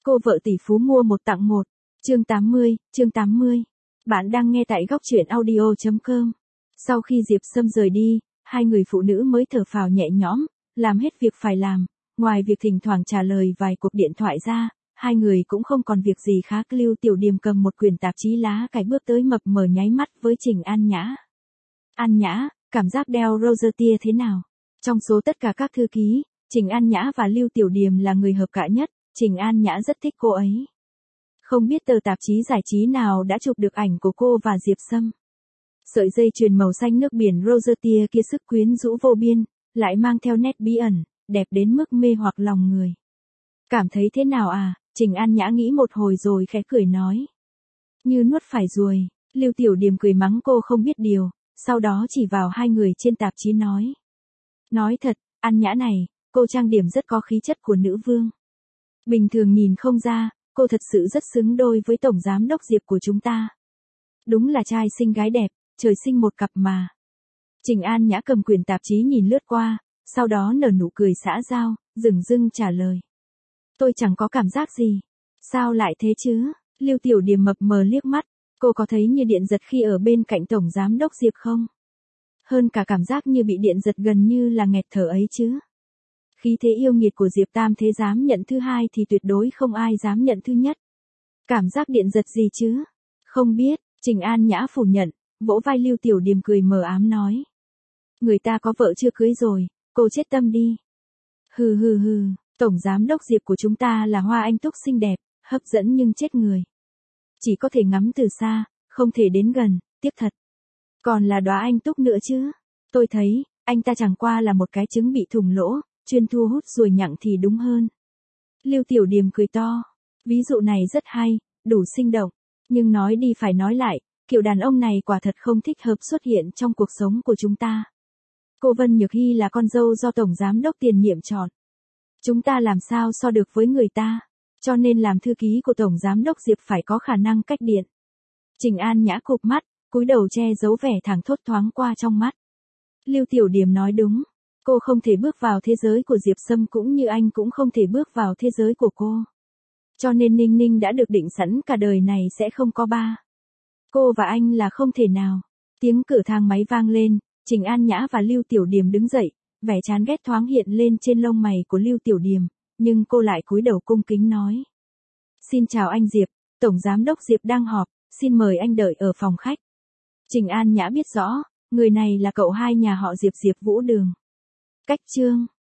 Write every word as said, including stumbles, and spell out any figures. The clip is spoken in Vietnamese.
Cô vợ tỷ phú mua một tặng một. Chương tám mươi, chương tám mươi. Bạn đang nghe tại góc truyện audio chấm com. Sau khi Diệp Sâm rời đi, hai người phụ nữ mới thở phào nhẹ nhõm, làm hết việc phải làm, ngoài việc thỉnh thoảng trả lời vài cuộc điện thoại ra, hai người cũng không còn việc gì khác. Lưu Tiểu Điềm cầm một quyển tạp chí lá cải bước tới mập mờ nháy mắt với Trình An Nhã. An Nhã, cảm giác đeo Rosetier thế nào? Trong số tất cả các thư ký, Trình An Nhã và Lưu Tiểu Điềm là người hợp cạ nhất, Trình An Nhã rất thích cô ấy. Không biết tờ tạp chí giải trí nào đã chụp được ảnh của cô và Diệp Sâm. Sợi dây chuyền màu xanh nước biển Rosetier kia sức quyến rũ vô biên, lại mang theo nét bí ẩn, đẹp đến mức mê hoặc lòng người. Cảm thấy thế nào à? Trình An Nhã nghĩ một hồi rồi khẽ cười nói. Như nuốt phải ruồi. Lưu Tiểu Điềm cười mắng cô không biết điều, sau đó chỉ vào hai người trên tạp chí nói. Nói thật, An Nhã này, cô trang điểm rất có khí chất của nữ vương. Bình thường nhìn không ra, cô thật sự rất xứng đôi với Tổng Giám đốc Diệp của chúng ta. Đúng là trai xinh gái đẹp, trời sinh một cặp mà. Trình An Nhã cầm quyển tạp chí nhìn lướt qua, sau đó nở nụ cười xã giao, dửng dưng trả lời. Tôi chẳng có cảm giác gì. Sao lại thế chứ? Lưu Tiểu Điềm mập mờ liếc mắt, cô có thấy như điện giật khi ở bên cạnh Tổng Giám đốc Diệp không? Hơn cả cảm giác như bị điện giật gần như là nghẹt thở ấy chứ. Khí thế yêu nghiệt của Diệp Tam Thế dám nhận thứ hai thì tuyệt đối không ai dám nhận thứ nhất. Cảm giác điện giật gì chứ? Không biết, Trình An Nhã phủ nhận, vỗ vai Lưu Tiểu Điềm cười mờ ám nói. Người ta có vợ chưa cưới rồi, cô chết tâm đi. Hừ hừ hừ, Tổng Giám đốc Diệp của chúng ta là hoa anh túc xinh đẹp, hấp dẫn nhưng chết người. Chỉ có thể ngắm từ xa, không thể đến gần, tiếc thật. Còn là đóa anh túc nữa chứ. Tôi thấy, anh ta chẳng qua là một cái trứng bị thủng lỗ, chuyên thu hút ruồi nhặng thì đúng hơn. Lưu Tiểu Điềm cười to. Ví dụ này rất hay, đủ sinh động. Nhưng nói đi phải nói lại, kiểu đàn ông này quả thật không thích hợp xuất hiện trong cuộc sống của chúng ta. Cô Vân Nhược Hy là con dâu do Tổng Giám đốc tiền nhiệm chọn. Chúng ta làm sao so được với người ta, cho nên làm thư ký của Tổng Giám đốc Diệp phải có khả năng cách điện. Trình An Nhã cụp mắt, cúi đầu che giấu vẻ thẳng thốt thoáng qua trong mắt. Lưu Tiểu Điềm nói đúng, cô không thể bước vào thế giới của Diệp Sâm cũng như anh cũng không thể bước vào thế giới của cô. Cho nên Ninh Ninh đã được định sẵn cả đời này sẽ không có ba. Cô và anh là không thể nào. Tiếng cửa thang máy vang lên, Trình An Nhã và Lưu Tiểu Điềm đứng dậy, vẻ chán ghét thoáng hiện lên trên lông mày của Lưu Tiểu Điềm, nhưng cô lại cúi đầu cung kính nói. Xin chào anh Diệp, Tổng Giám đốc Diệp đang họp, xin mời anh đợi ở phòng khách. Trình An Nhã biết rõ, người này là cậu hai nhà họ Diệp Diệp Vũ Đường. Cách chương